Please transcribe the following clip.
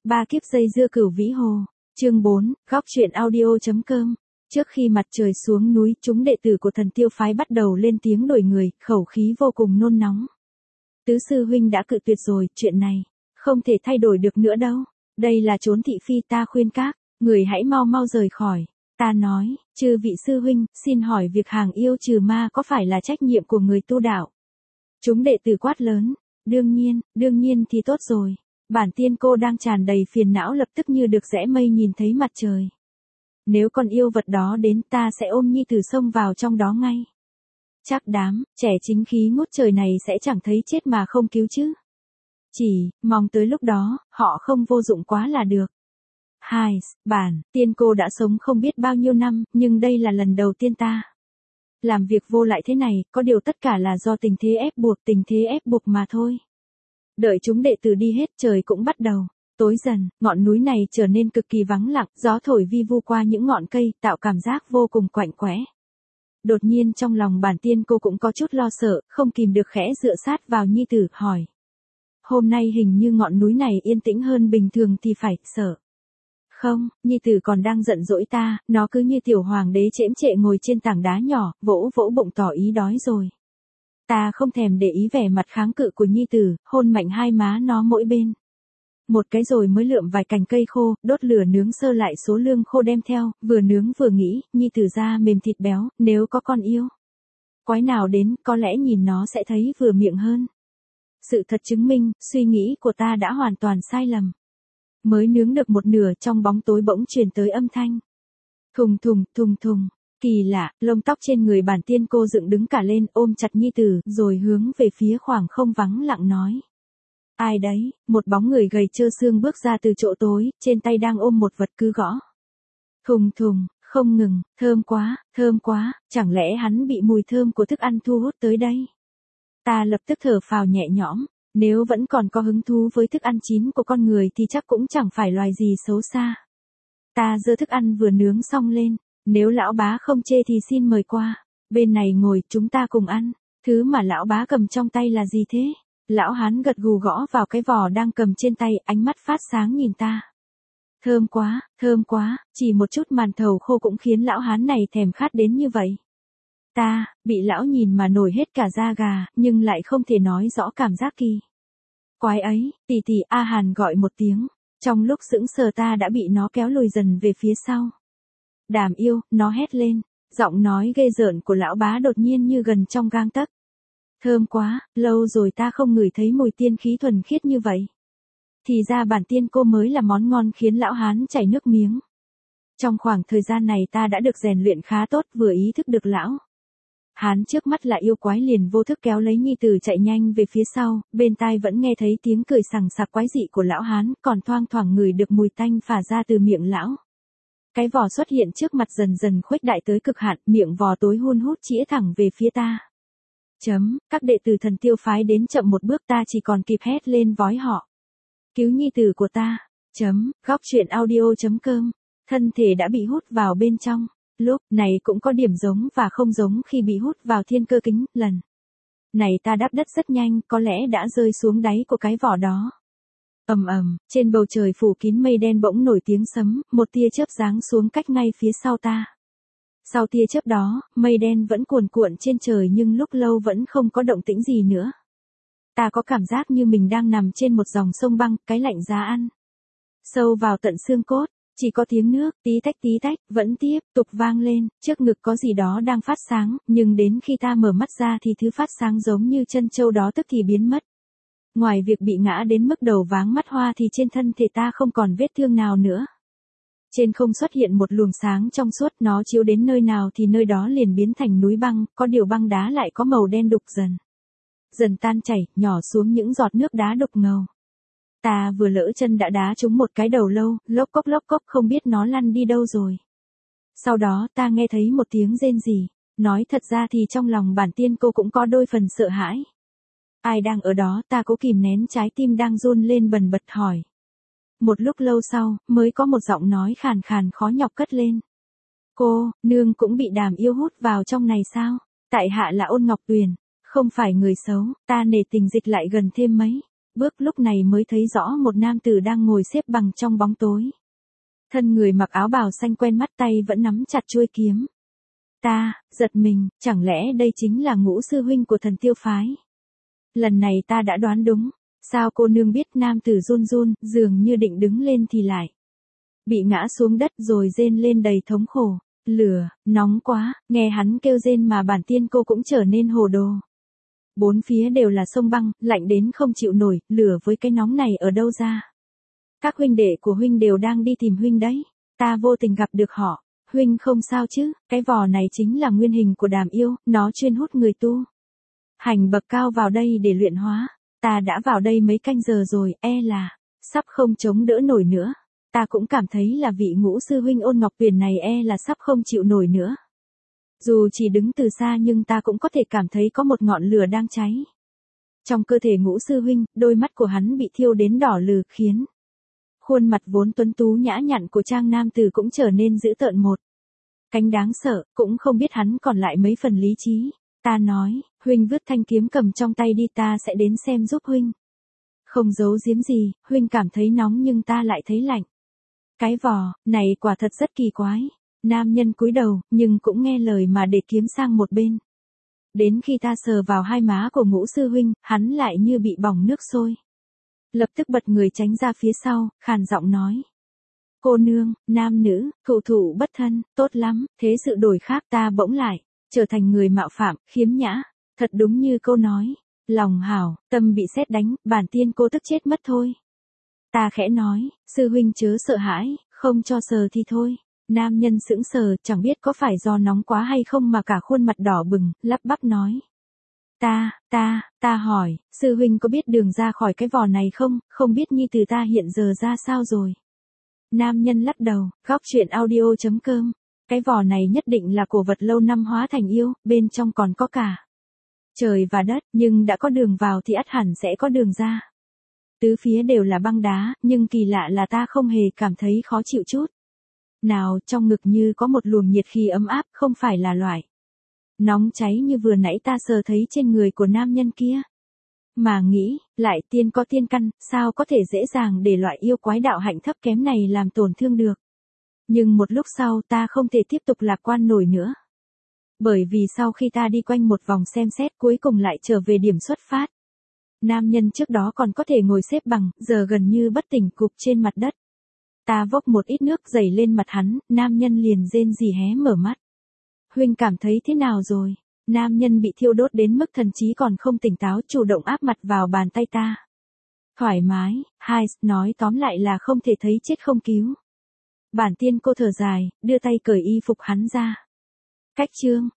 Ba kiếp dây dưa Cửu Vĩ Hồ. Chương 4, góc truyện audio.com. Trước khi mặt trời xuống núi, chúng đệ tử của Thần Tiêu phái bắt đầu lên tiếng đổi người, khẩu khí vô cùng nôn nóng. Tứ sư huynh đã cự tuyệt rồi, chuyện này không thể thay đổi được nữa đâu. Đây là chốn thị phi, ta khuyên các người hãy mau mau rời khỏi. Ta nói, chư vị sư huynh, xin hỏi việc hàng yêu trừ ma có phải là trách nhiệm của người tu đạo? Chúng đệ tử quát lớn. Đương nhiên thì tốt rồi. Bản tiên cô đang tràn đầy phiền não lập tức như được rẽ mây nhìn thấy mặt trời. Nếu con yêu vật đó đến, ta sẽ ôm nhi tử xông vào trong đó ngay. Chắc đám trẻ chính khí ngút trời này sẽ chẳng thấy chết mà không cứu chứ. Chỉ mong tới lúc đó, họ không vô dụng quá là được. Bản tiên cô đã sống không biết bao nhiêu năm, nhưng đây là lần đầu tiên ta làm việc vô lại thế này, có điều tất cả là do tình thế ép buộc mà thôi. Đợi chúng đệ tử đi hết, trời cũng bắt đầu tối dần, ngọn núi này trở nên cực kỳ vắng lặng, gió thổi vi vu qua những ngọn cây, tạo cảm giác vô cùng quạnh quẽ. Đột nhiên trong lòng bản tiên cô cũng có chút lo sợ, không kìm được khẽ dựa sát vào nhi tử, hỏi. Hôm nay hình như ngọn núi này yên tĩnh hơn bình thường thì phải, sợ. Không, nhi tử còn đang giận dỗi ta, nó cứ như tiểu hoàng đế chễm chệ ngồi trên tảng đá nhỏ, vỗ vỗ bụng tỏ ý đói rồi. Ta không thèm để ý vẻ mặt kháng cự của nhi tử, hôn mạnh hai má nó mỗi bên. Một cái rồi mới lượm vài cành cây khô, đốt lửa nướng sơ lại số lương khô đem theo, vừa nướng vừa nghĩ, nhi tử da mềm thịt béo, nếu có con yêu quái nào đến, có lẽ nhìn nó sẽ thấy vừa miệng hơn. Sự thật chứng minh, suy nghĩ của ta đã hoàn toàn sai lầm. Mới nướng được một nửa, trong bóng tối bỗng truyền tới âm thanh. Thùng thùng. Kỳ lạ, lông tóc trên người bản tiên cô dựng đứng cả lên, ôm chặt nhi tử, rồi hướng về phía khoảng không vắng lặng nói. Ai đấy? Một bóng người gầy trơ xương bước ra từ chỗ tối, trên tay đang ôm một vật cứ gõ. Thùng, không ngừng, thơm quá, chẳng lẽ hắn bị mùi thơm của thức ăn thu hút tới đây? Ta lập tức thở phào nhẹ nhõm, nếu vẫn còn có hứng thú với thức ăn chín của con người thì chắc cũng chẳng phải loài gì xấu xa. Ta giơ thức ăn vừa nướng xong lên, nếu lão bá không chê thì xin mời qua, bên này ngồi, chúng ta cùng ăn. Thứ mà lão bá cầm trong tay là gì thế? Lão hán gật gù gõ vào cái vò đang cầm trên tay, ánh mắt phát sáng nhìn ta. Thơm quá, chỉ một chút màn thầu khô cũng khiến lão hán này thèm khát đến như vậy. Ta, bị lão nhìn mà nổi hết cả da gà, nhưng lại không thể nói rõ cảm giác kỳ quái ấy. Tỷ A Hàn gọi một tiếng, trong lúc sững sờ ta đã bị nó kéo lùi dần về phía sau. Đàm yêu, nó hét lên, giọng nói ghê rợn của lão bá đột nhiên như gần trong gang tấc. Thơm quá, lâu rồi ta không ngửi thấy mùi tiên khí thuần khiết như vậy. Thì ra bản tiên cô mới là món ngon khiến lão hán chảy nước miếng. Trong khoảng thời gian này ta đã được rèn luyện khá tốt, vừa ý thức được lão hán trước mắt là yêu quái liền vô thức kéo lấy nhi tử chạy nhanh về phía sau, bên tai vẫn nghe thấy tiếng cười sằng sặc quái dị của lão hán, còn thoang thoảng ngửi được mùi tanh phả ra từ miệng lão. Cái vò xuất hiện trước mặt dần dần khuếch đại tới cực hạn, miệng vò tối hun hút chĩa thẳng về phía ta. Các đệ tử Thần Tiêu phái đến chậm một bước, ta chỉ còn kịp hét lên vói họ. Cứu nhi tử của ta. Góc truyện audio.com. Thân thể đã bị hút vào bên trong. Lúc này cũng có điểm giống và không giống khi bị hút vào thiên cơ kính, lần này ta đáp đất rất nhanh, có lẽ đã rơi xuống đáy của cái vỏ đó. Trên bầu trời phủ kín mây đen bỗng nổi tiếng sấm, một tia chớp giáng xuống cách ngay phía sau ta. Sau tia chớp đó, mây đen vẫn cuồn cuộn trên trời nhưng lúc lâu vẫn không có động tĩnh gì nữa. Ta có cảm giác như mình đang nằm trên một dòng sông băng, cái lạnh giá ăn sâu vào tận xương cốt, chỉ có tiếng nước tí tách vẫn tiếp tục vang lên, trước ngực có gì đó đang phát sáng, nhưng đến khi ta mở mắt ra thì thứ phát sáng giống như chân châu đó tức thì biến mất. Ngoài việc bị ngã đến mức đầu váng mắt hoa thì trên thân thể ta không còn vết thương nào nữa. Trên không xuất hiện một luồng sáng trong suốt, nó chiếu đến nơi nào thì nơi đó liền biến thành núi băng, có điều băng đá lại có màu đen đục dần tan chảy, nhỏ xuống những giọt nước đá đục ngầu. Ta vừa lỡ chân đã đá trúng một cái đầu lâu, lốc cốc không biết nó lăn đi đâu rồi. Sau đó ta nghe thấy một tiếng rên rỉ, nói thật ra thì trong lòng bản tiên cô cũng có đôi phần sợ hãi. Ai đang ở đó? Ta cố kìm nén trái tim đang run lên bần bật hỏi. Một lúc lâu sau, mới có một giọng nói khàn khàn khó nhọc cất lên. Cô, nương cũng bị Đàm yêu hút vào trong này sao? Tại hạ là Ôn Ngọc Tuyền, không phải người xấu, ta nể tình dịch lại gần thêm mấy bước lúc này mới thấy rõ một nam tử đang ngồi xếp bằng trong bóng tối. Thân người mặc áo bào xanh quen mắt, tay vẫn nắm chặt chuôi kiếm. Ta, giật mình, chẳng lẽ đây chính là Ngũ sư huynh của Thần Tiêu phái? Lần này ta đã đoán đúng. Sao cô nương biết? Nam tử run run, dường như định đứng lên thì lại bị ngã xuống đất rồi rên lên đầy thống khổ. Lửa, nóng quá, nghe hắn kêu rên mà bản tiên cô cũng trở nên hồ đồ. Bốn phía đều là sông băng, lạnh đến không chịu nổi, lửa với cái nóng này ở đâu ra? Các huynh đệ của huynh đều đang đi tìm huynh đấy. Ta vô tình gặp được họ. Huynh không sao chứ? Cái vò này chính là nguyên hình của Đàm Yêu, nó chuyên hút người tu hành bậc cao vào đây để luyện hóa. Ta đã vào đây mấy canh giờ rồi, e là sắp không chống đỡ nổi nữa. Ta cũng cảm thấy là vị Ngũ sư huynh Ôn Ngọc Tuyền này e là sắp không chịu nổi nữa. Dù chỉ đứng từ xa nhưng ta cũng có thể cảm thấy có một ngọn lửa đang cháy trong cơ thể Ngũ sư huynh, đôi mắt của hắn bị thiêu đến đỏ lừ, khiến khuôn mặt vốn tuấn tú nhã nhặn của trang nam tử cũng trở nên dữ tợn một cánh đáng sợ, cũng không biết hắn còn lại mấy phần lý trí. Ta nói, huynh vứt thanh kiếm cầm trong tay đi, ta sẽ đến xem giúp huynh. Không giấu giếm gì, huynh cảm thấy nóng nhưng ta lại thấy lạnh. Cái vò này quả thật rất kỳ quái. Nam nhân cúi đầu, nhưng cũng nghe lời mà để kiếm sang một bên. Đến khi ta sờ vào hai má của Ngũ sư huynh, hắn lại như bị bỏng nước sôi. Lập tức bật người tránh ra phía sau, khàn giọng nói. Cô nương, nam nữ, cựu thụ bất thân, tốt lắm, thế sự đổi khác. Ta bỗng lại trở thành người mạo phạm, khiếm nhã. Thật đúng như câu nói, lòng hảo, tâm bị sét đánh, bản tiên cô tức chết mất thôi. Ta khẽ nói, sư huynh chớ sợ hãi, không cho sờ thì thôi. Nam nhân sững sờ, chẳng biết có phải do nóng quá hay không mà cả khuôn mặt đỏ bừng, lắp bắp nói. Ta hỏi, sư huynh có biết đường ra khỏi cái vò này không? Không biết nhi tử ta hiện giờ ra sao rồi? Nam nhân lắc đầu, góc truyện audio.com. Cái vò này nhất định là cổ vật lâu năm hóa thành yêu, bên trong còn có cả trời và đất, nhưng đã có đường vào thì ắt hẳn sẽ có đường ra. Tứ phía đều là băng đá, nhưng kỳ lạ là ta không hề cảm thấy khó chịu chút nào, trong ngực như có một luồng nhiệt khí ấm áp, không phải là loại nóng cháy như vừa nãy ta sờ thấy trên người của nam nhân kia. Mà nghĩ, lại tiên có tiên căn, sao có thể dễ dàng để loại yêu quái đạo hạnh thấp kém này làm tổn thương được. Nhưng một lúc sau ta không thể tiếp tục lạc quan nổi nữa. Bởi vì sau khi ta đi quanh một vòng xem xét cuối cùng lại trở về điểm xuất phát. Nam nhân trước đó còn có thể ngồi xếp bằng, giờ gần như bất tỉnh gục trên mặt đất. Ta vốc một ít nước dày lên mặt hắn, nam nhân liền rên rỉ hé mở mắt. Huynh cảm thấy thế nào rồi? Nam nhân bị thiêu đốt đến mức thần trí còn không tỉnh táo, chủ động áp mặt vào bàn tay ta. Thoải mái, nói tóm lại là không thể thấy chết không cứu. Bản tiên cô thở dài, đưa tay cởi y phục hắn ra. Cách chương.